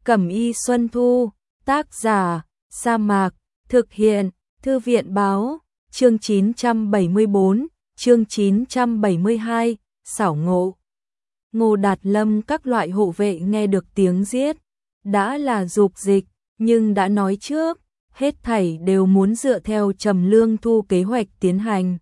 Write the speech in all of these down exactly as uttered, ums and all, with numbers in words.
Cẩm y Xuân Thu, tác giả, Sa Mạc, thực hiện, Thư viện báo, chương chín trăm bảy mươi tư, chương chín trăm bảy mươi hai, xảo ngộ. Ngô Đạt Lâm các loại hộ vệ nghe được tiếng giết, đã là dục dịch, nhưng đã nói trước, hết thảy đều muốn dựa theo Trầm Lương Thu kế hoạch tiến hành.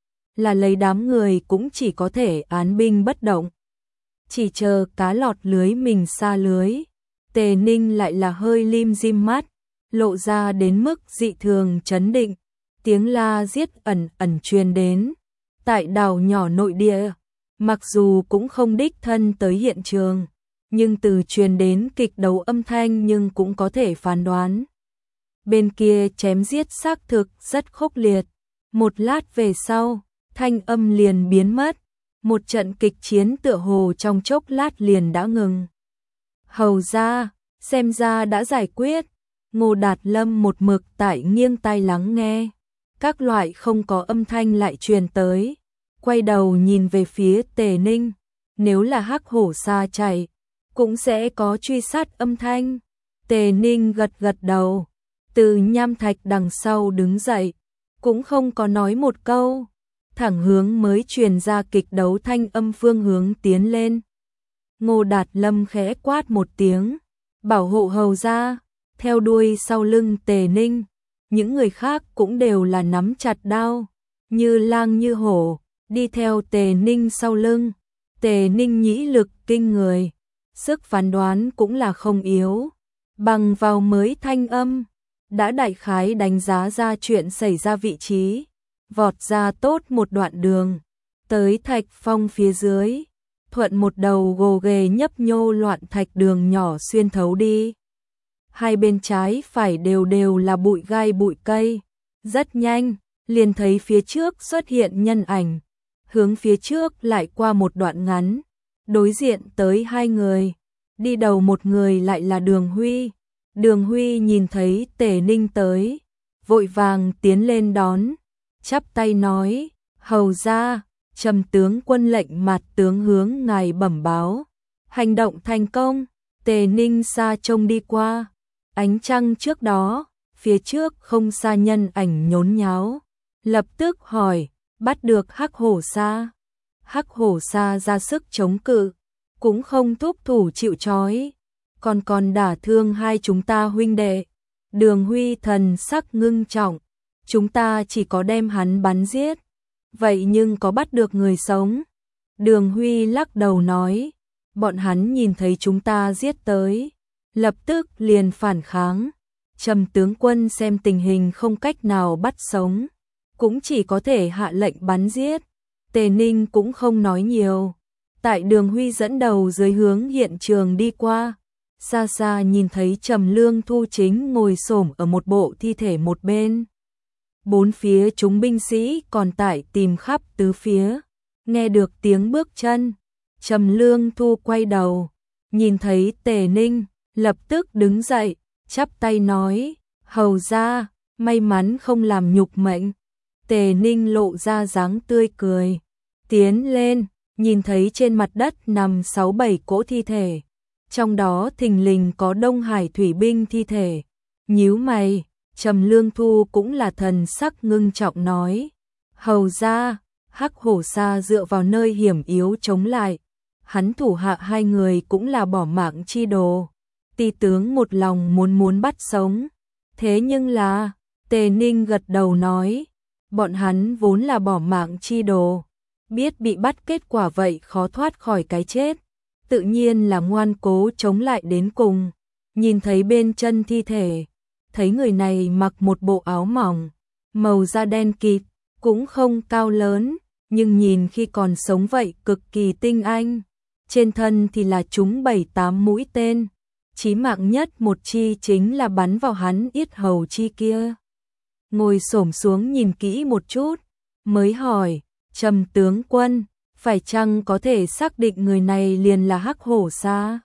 Là lấy đám người cũng chỉ có thể án binh bất động. Chỉ chờ cá lọt lưới mình xa lưới. Tề Ninh lại là hơi lim dim mắt, lộ ra đến mức dị thường chấn định. Tiếng la giết ẩn ẩn truyền đến. Tại đảo nhỏ nội địa, mặc dù cũng không đích thân tới hiện trường, nhưng từ truyền đến kịch đấu âm thanh nhưng cũng có thể phán đoán. Bên kia chém giết xác thực rất khốc liệt. Một lát về sau, thanh âm liền biến mất. Một trận kịch chiến tựa hồ trong chốc lát liền đã ngừng. Hầu ra, xem ra đã giải quyết. Ngô Đạt Lâm một mực tại nghiêng tai lắng nghe. Các loại không có âm thanh lại truyền tới. Quay đầu nhìn về phía Tề Ninh. Nếu là hắc hổ xa chạy, cũng sẽ có truy sát âm thanh. Tề Ninh gật gật đầu. Từ nham thạch đằng sau đứng dậy. Cũng không có nói một câu. Thẳng hướng mới truyền ra kịch đấu thanh âm phương hướng tiến lên. Ngô Đạt Lâm khẽ quát một tiếng, bảo hộ hầu ra, theo đuôi sau lưng Tề Ninh. Những người khác cũng đều là nắm chặt đao, như lang như hổ, đi theo Tề Ninh sau lưng. Tề Ninh nhĩ lực kinh người, sức phán đoán cũng là không yếu. Bằng vào mới thanh âm, đã đại khái đánh giá ra chuyện xảy ra vị trí. Vọt ra tốt một đoạn đường, tới thạch phong phía dưới, thuận một đầu gồ ghề nhấp nhô loạn thạch đường nhỏ xuyên thấu đi. Hai bên trái phải đều đều là bụi gai bụi cây, rất nhanh, liền thấy phía trước xuất hiện nhân ảnh, hướng phía trước lại qua một đoạn ngắn, đối diện tới hai người, đi đầu một người lại là Đường Huy. Đường Huy nhìn thấy Tề Ninh tới, vội vàng tiến lên đón. Chắp tay nói, hầu ra, Trầm tướng quân lệnh mặt tướng hướng ngài bẩm báo. Hành động thành công. Tề Ninh xa trông đi qua. Ánh trăng trước đó, phía trước không xa nhân ảnh nhốn nháo. Lập tức hỏi, bắt được hắc hổ sa. Hắc hổ sa ra sức chống cự, cũng không thúc thủ chịu trói. Còn còn đả thương hai chúng ta huynh đệ. Đường Huy thần sắc ngưng trọng. Chúng ta chỉ có đem hắn bắn giết. Vậy nhưng có bắt được người sống? Đường Huy lắc đầu nói. Bọn hắn nhìn thấy chúng ta giết tới, lập tức liền phản kháng. Trầm tướng quân xem tình hình không cách nào bắt sống, cũng chỉ có thể hạ lệnh bắn giết. Tề Ninh cũng không nói nhiều. Tại Đường Huy dẫn đầu dưới hướng hiện trường đi qua, xa xa nhìn thấy Trầm Lương Thu chính ngồi xổm ở một bộ thi thể một bên. Bốn phía chúng binh sĩ còn tại tìm khắp tứ phía, nghe được tiếng bước chân. Trầm Lương Thu quay đầu, nhìn thấy Tề Ninh, lập tức đứng dậy, chắp tay nói, hầu ra, may mắn không làm nhục mệnh. Tề Ninh lộ ra dáng tươi cười, tiến lên, nhìn thấy trên mặt đất nằm sáu bảy cỗ thi thể, trong đó thình lình có Đông Hải thủy binh thi thể. Nhíu mày, Trầm Lương Thu cũng là thần sắc ngưng trọng nói, hầu ra, hắc hổ sa dựa vào nơi hiểm yếu chống lại, hắn thủ hạ hai người cũng là bỏ mạng chi đồ. Ti tướng một lòng muốn muốn bắt sống, thế nhưng là, Tề Ninh gật đầu nói, bọn hắn vốn là bỏ mạng chi đồ, biết bị bắt kết quả vậy khó thoát khỏi cái chết, tự nhiên là ngoan cố chống lại đến cùng. Nhìn thấy bên chân thi thể, thấy người này mặc một bộ áo mỏng, màu da đen kịt, cũng không cao lớn, nhưng nhìn khi còn sống vậy cực kỳ tinh anh. Trên thân thì là trúng bảy tám mũi tên, chí mạng nhất một chi chính là bắn vào hắn yết hầu chi kia. Ngồi xổm xuống nhìn kỹ một chút, mới hỏi, Trầm tướng quân, phải chăng có thể xác định người này liền là hắc hổ sa?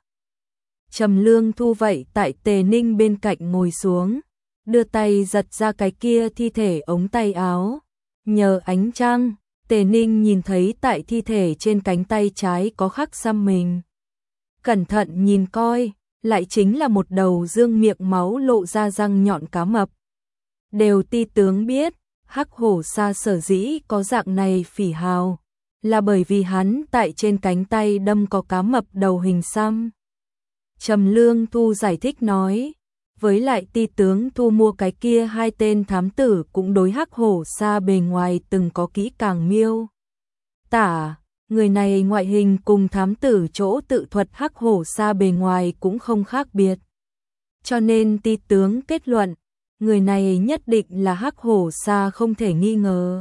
Trầm Lương Thu vậy tại Tề Ninh bên cạnh ngồi xuống, đưa tay giật ra cái kia thi thể ống tay áo. Nhờ ánh trăng, Tề Ninh nhìn thấy tại thi thể trên cánh tay trái có khắc xăm mình. Cẩn thận nhìn coi, lại chính là một đầu dương miệng máu lộ ra răng nhọn cá mập. Đều Ti tướng biết, Hắc Hổ Sa sở dĩ có dạng này phỉ hào, là bởi vì hắn tại trên cánh tay đâm có cá mập đầu hình xăm. Trầm Lương Thu giải thích nói, với lại Ti tướng thu mua cái kia hai tên thám tử cũng đối Hắc Hổ Sa bề ngoài từng có kỹ càng miêu tả, người này ngoại hình cùng thám tử chỗ tự thuật Hắc Hổ Sa bề ngoài cũng không khác biệt. Cho nên Ti tướng kết luận, người này nhất định là Hắc Hổ Sa không thể nghi ngờ.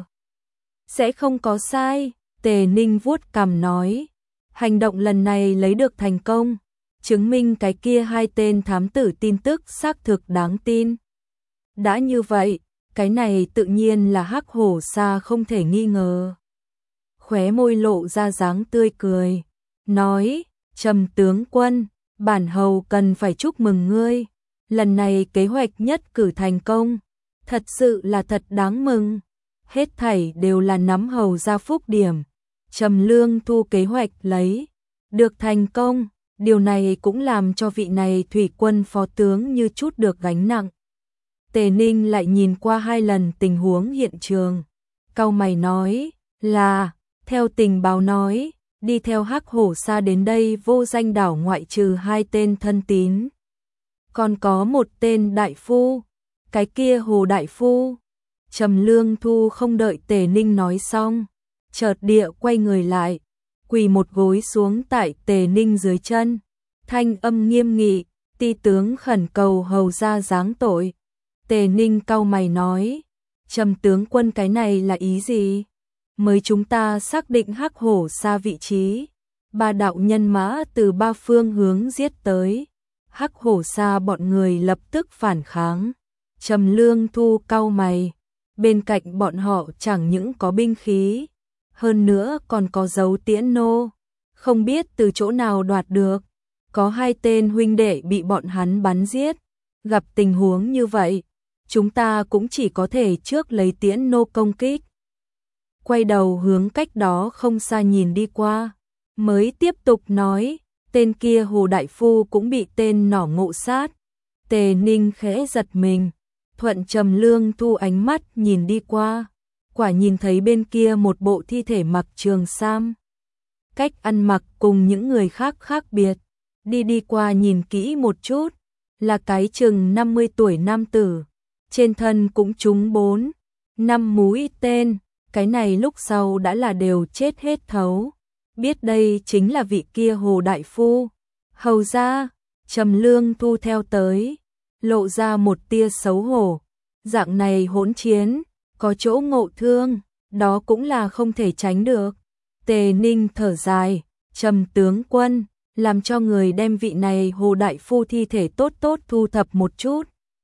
Sẽ không có sai, Tề Ninh vuốt cằm nói, hành động lần này lấy được thành công, chứng minh cái kia hai tên thám tử tin tức xác thực đáng tin. Đã như vậy, cái này tự nhiên là Hắc Hổ Sa không thể nghi ngờ. Khóe môi lộ ra dáng tươi cười, nói, Trầm tướng quân, bản hầu cần phải chúc mừng ngươi, lần này kế hoạch nhất cử thành công, thật sự là thật đáng mừng, hết thảy đều là nắm hầu ra phúc điểm. Trầm Lương Thu kế hoạch lấy được thành công, điều này cũng làm cho vị này thủy quân phó tướng như chút được gánh nặng. Tề Ninh lại nhìn qua hai lần tình huống hiện trường, cau mày nói, là, theo tình báo nói, đi theo Hắc Hổ Sa đến đây vô danh đảo ngoại trừ hai tên thân tín. Còn có một tên đại phu, cái kia Hồ đại phu. Trầm Lương Thu không đợi Tề Ninh nói xong, chợt địa quay người lại, quỳ một gối xuống tại Tề Ninh dưới chân, thanh âm nghiêm nghị, Ti tướng khẩn cầu hầu ra giáng tội. Tề Ninh cau mày nói, Trầm tướng quân cái này là ý gì? Mới chúng ta xác định Hắc Hổ Sa vị trí, ba đạo nhân mã từ ba phương hướng giết tới, Hắc Hổ Sa bọn người lập tức phản kháng. Trầm Lương Thu cau mày, bên cạnh bọn họ chẳng những có binh khí, hơn nữa còn có dấu tiễn nô, không biết từ chỗ nào đoạt được, có hai tên huynh đệ bị bọn hắn bắn giết, gặp tình huống như vậy, chúng ta cũng chỉ có thể trước lấy tiễn nô công kích. Quay đầu hướng cách đó không xa nhìn đi qua, mới tiếp tục nói, tên kia Hồ đại phu cũng bị tên nỏ ngộ sát. Tề Ninh khẽ giật mình, thuận Trầm Lương Thu ánh mắt nhìn đi qua, quả nhìn thấy bên kia một bộ thi thể mặc trường sam. Cách ăn mặc cùng những người khác khác biệt, đi đi qua nhìn kỹ một chút, là cái chừng năm mươi tuổi nam tử, trên thân cũng trúng bốn, năm mũi tên, cái này lúc sau đã là đều chết hết thấu. Biết đây chính là vị kia Hồ đại phu. Hầu ra, Trầm Lương Thu theo tới, lộ ra một tia xấu hổ, dạng này hỗn chiến, có chỗ ngộ thương, đó cũng là không thể tránh được. Tề Ninh thở dài, Trầm tướng quân, làm cho người đem vị này Hồ đại phu thi thể tốt tốt thu thập một chút,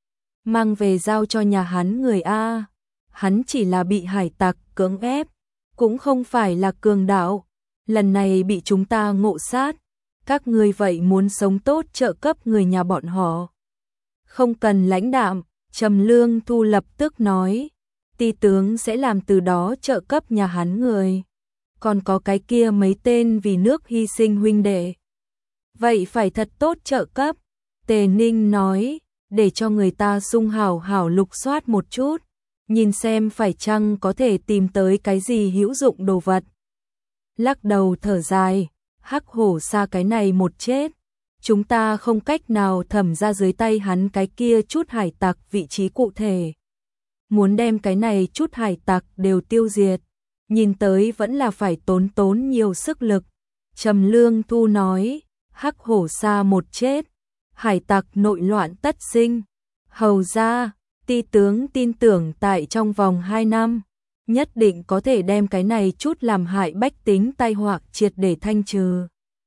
mang về giao cho nhà hắn người a. Hắn chỉ là bị hải tặc cưỡng ép, cũng không phải là cường đạo, lần này bị chúng ta ngộ sát, các ngươi vậy muốn sống tốt trợ cấp người nhà bọn họ. Không cần lãnh đạm, Trầm Lương Thu lập tức nói, Ti tướng sẽ làm từ đó trợ cấp nhà hắn người. Còn có cái kia mấy tên vì nước hy sinh huynh đệ, vậy phải thật tốt trợ cấp. Tề Ninh nói, để cho người ta sung hảo hảo lục soát một chút, nhìn xem phải chăng có thể tìm tới cái gì hữu dụng đồ vật. Lắc đầu thở dài, Hắc Hổ Sa cái này một chết, chúng ta không cách nào thẩm ra dưới tay hắn cái kia chút hải tặc vị trí cụ thể. Muốn đem cái này chút hải tặc đều tiêu diệt, nhìn tới vẫn là phải tốn tốn nhiều sức lực. Trầm Lương Thu nói, Hắc Hổ Sa một chết, hải tặc nội loạn tất sinh. Hầu ra, Ti tướng tin tưởng tại trong vòng hai năm, nhất định có thể đem cái này chút làm hại bách tính tai họa triệt để thanh trừ.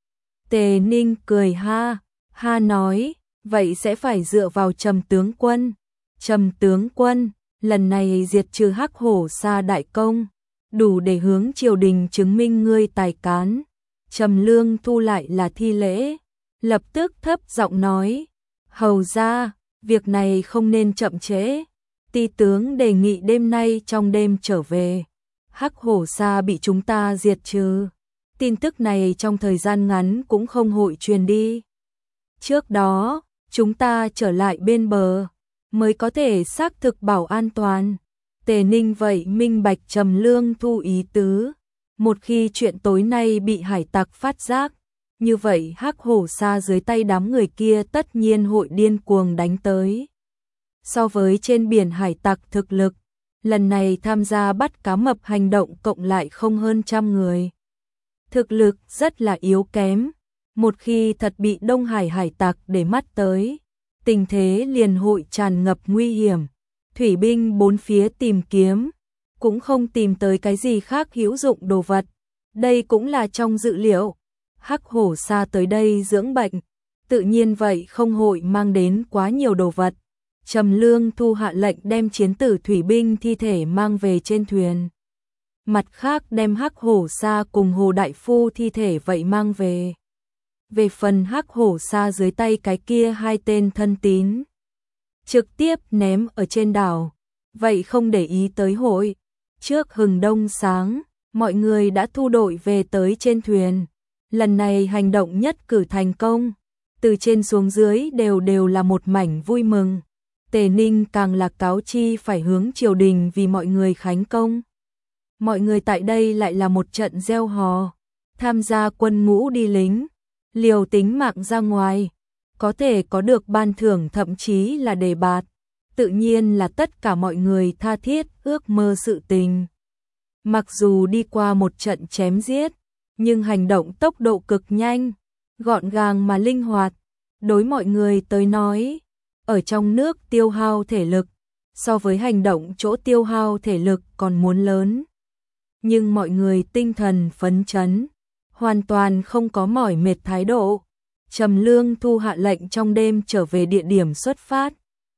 Tề Ninh cười ha, ha nói, vậy sẽ phải dựa vào Trầm tướng quân. Trầm tướng quân, lần này diệt trừ Hắc Hổ Sa đại công, đủ để hướng triều đình chứng minh ngươi tài cán. Trầm Lương Thu lại là thi lễ, lập tức thấp giọng nói, hầu ra, việc này không nên chậm trễ. Ti tướng đề nghị đêm nay trong đêm trở về, Hắc Hổ Sa bị chúng ta diệt trừ. Tin tức này trong thời gian ngắn cũng không hội truyền đi. Trước đó, chúng ta trở lại bên bờ, mới có thể xác thực bảo an toàn. Tề Ninh vậy minh bạch Trầm Lương Thu ý tứ. Một khi chuyện tối nay bị hải tặc phát giác, như vậy Hắc Hổ Sa dưới tay đám người kia tất nhiên hội điên cuồng đánh tới. So với trên biển hải tặc thực lực, lần này tham gia bắt cá mập hành động cộng lại không hơn trăm người. Thực lực rất là yếu kém, một khi thật bị Đông Hải hải tặc để mắt tới, tình thế liền hội tràn ngập nguy hiểm. Thủy binh bốn phía tìm kiếm, cũng không tìm tới cái gì khác hữu dụng đồ vật. Đây cũng là trong dự liệu. Hắc Hổ Sa tới đây dưỡng bệnh, tự nhiên vậy không hội mang đến quá nhiều đồ vật. Trầm Lương Thu hạ lệnh đem chiến tử thủy binh thi thể mang về trên thuyền. Mặt khác đem Hắc Hổ Sa cùng Hồ Đại Phu thi thể vậy mang về. Về phần Hắc Hổ Sa dưới tay cái kia hai tên thân tín, trực tiếp ném ở trên đảo, vậy không để ý tới hội. Trước hừng đông sáng, mọi người đã thu đội về tới trên thuyền. Lần này hành động nhất cử thành công, từ trên xuống dưới đều đều là một mảnh vui mừng. Tề Ninh càng là cáo chi phải hướng triều đình vì mọi người khánh công. Mọi người tại đây lại là một trận reo hò, tham gia quân ngũ đi lính, liều tính mạng ra ngoài, có thể có được ban thưởng thậm chí là đề bạt, tự nhiên là tất cả mọi người tha thiết ước mơ sự tình. Mặc dù đi qua một trận chém giết, nhưng hành động tốc độ cực nhanh, gọn gàng mà linh hoạt, đối mọi người tới nói, ở trong nước tiêu hao thể lực, so với hành động chỗ tiêu hao thể lực còn muốn lớn. Nhưng mọi người tinh thần phấn chấn, hoàn toàn không có mỏi mệt thái độ. Trầm Lương Thu hạ lệnh trong đêm trở về địa điểm xuất phát.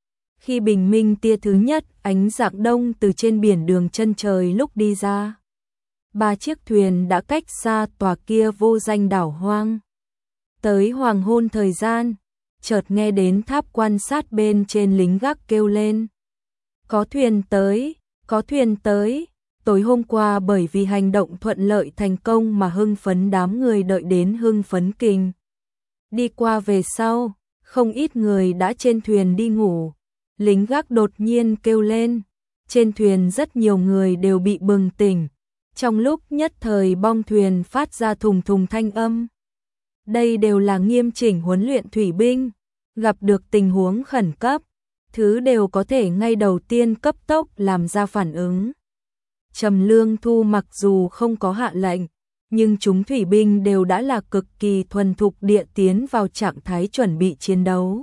Khi bình minh tia thứ nhất ánh rạng đông từ trên biển đường chân trời lúc đi ra, ba chiếc thuyền đã cách xa tòa kia vô danh đảo hoang. Tới hoàng hôn thời gian, chợt nghe đến tháp quan sát bên trên lính gác kêu lên. Có thuyền tới, có thuyền tới. Tối hôm qua bởi vì hành động thuận lợi thành công mà hưng phấn đám người đợi đến hưng phấn kinh. Đi qua về sau, không ít người đã trên thuyền đi ngủ. Lính gác đột nhiên kêu lên. Trên thuyền rất nhiều người đều bị bừng tỉnh. Trong lúc nhất thời bong thuyền phát ra thùng thùng thanh âm. Đây đều là nghiêm chỉnh huấn luyện thủy binh. Gặp được tình huống khẩn cấp, thứ đều có thể ngay đầu tiên cấp tốc làm ra phản ứng. Trầm Lương Thu mặc dù không có hạ lệnh, nhưng chúng thủy binh đều đã là cực kỳ thuần thục địa tiến vào trạng thái chuẩn bị chiến đấu.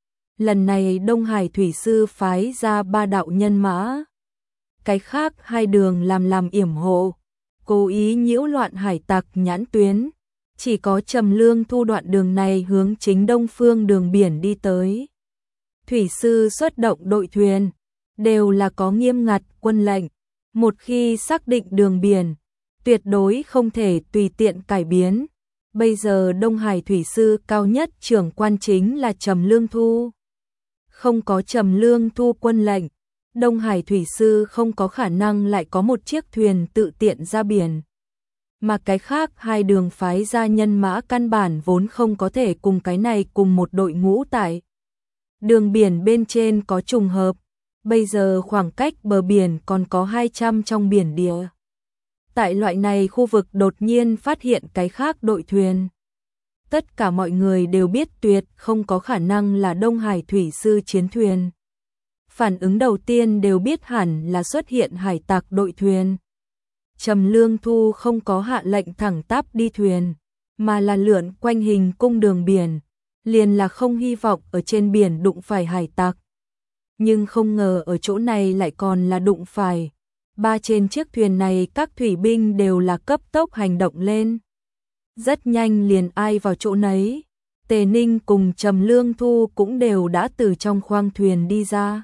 Lần này Đông Hải Thủy Sư phái ra ba đạo nhân mã. Cái khác hai đường làm làm yểm hộ, cố ý nhiễu loạn hải tặc nhãn tuyến. Chỉ có Trầm Lương Thu đoạn đường này hướng chính đông phương đường biển đi tới. Thủy sư xuất động đội thuyền, đều là có nghiêm ngặt quân lệnh. Một khi xác định đường biển, tuyệt đối không thể tùy tiện cải biến. Bây giờ Đông Hải Thủy Sư cao nhất trưởng quan chính là Trầm Lương Thu. Không có Trầm Lương Thu quân lệnh, Đông Hải Thủy Sư không có khả năng lại có một chiếc thuyền tự tiện ra biển. Mà cái khác hai đường phái ra nhân mã căn bản vốn không có thể cùng cái này cùng một đội ngũ tại. Đường biển bên trên có trùng hợp, bây giờ khoảng cách bờ biển còn có hai trăm trong biển địa. Tại loại này khu vực đột nhiên phát hiện cái khác đội thuyền. Tất cả mọi người đều biết tuyệt không có khả năng là Đông Hải Thủy Sư chiến thuyền. Phản ứng đầu tiên đều biết hẳn là xuất hiện hải tặc đội thuyền. Trầm Lương Thu không có hạ lệnh thẳng tắp đi thuyền, mà là lượn quanh hình cung đường biển, liền là không hy vọng ở trên biển đụng phải hải tặc. Nhưng không ngờ ở chỗ này lại còn là đụng phải. Ba trên chiếc thuyền này các thủy binh đều là cấp tốc hành động lên. Rất nhanh liền ai vào chỗ nấy. Tề Ninh cùng Trầm Lương Thu cũng đều đã từ trong khoang thuyền đi ra.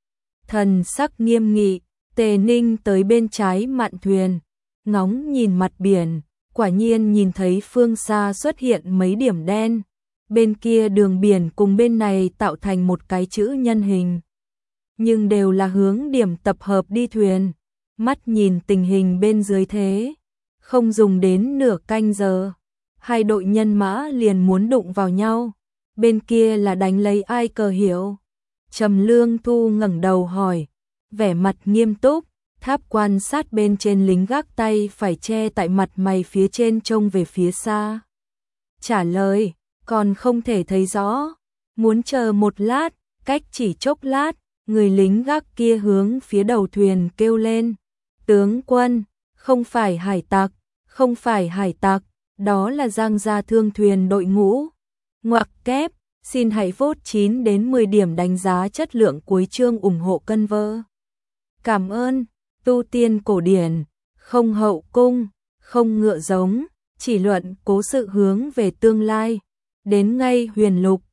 Thần sắc nghiêm nghị, Tề Ninh tới bên trái mạn thuyền, ngóng nhìn mặt biển, quả nhiên nhìn thấy phương xa xuất hiện mấy điểm đen. Bên kia đường biển cùng bên này tạo thành một cái chữ nhân hình. Nhưng đều là hướng điểm tập hợp đi thuyền. Mắt nhìn tình hình bên dưới thế, không dùng đến nửa canh giờ, hai đội nhân mã liền muốn đụng vào nhau. bên kia là đánh lấy ai cờ hiệu? Trầm Lương Thu ngẩng đầu hỏi, vẻ mặt nghiêm túc, tháp quan sát bên trên lính gác tay phải che tại mặt mày phía trên trông về phía xa. Trả lời, còn không thể thấy rõ, muốn chờ một lát, cách chỉ chốc lát, người lính gác kia hướng phía đầu thuyền kêu lên, tướng quân, không phải hải tặc, không phải hải tặc, đó là Giang Gia thương thuyền đội ngũ. Ngoặc kép, xin hãy vote chín đến mười điểm đánh giá chất lượng cuối chương ủng hộ cân vơ. Cảm ơn, tu tiên cổ điển, không hậu cung, không ngựa giống, chỉ luận cố sự hướng về tương lai, đến ngay huyền lục,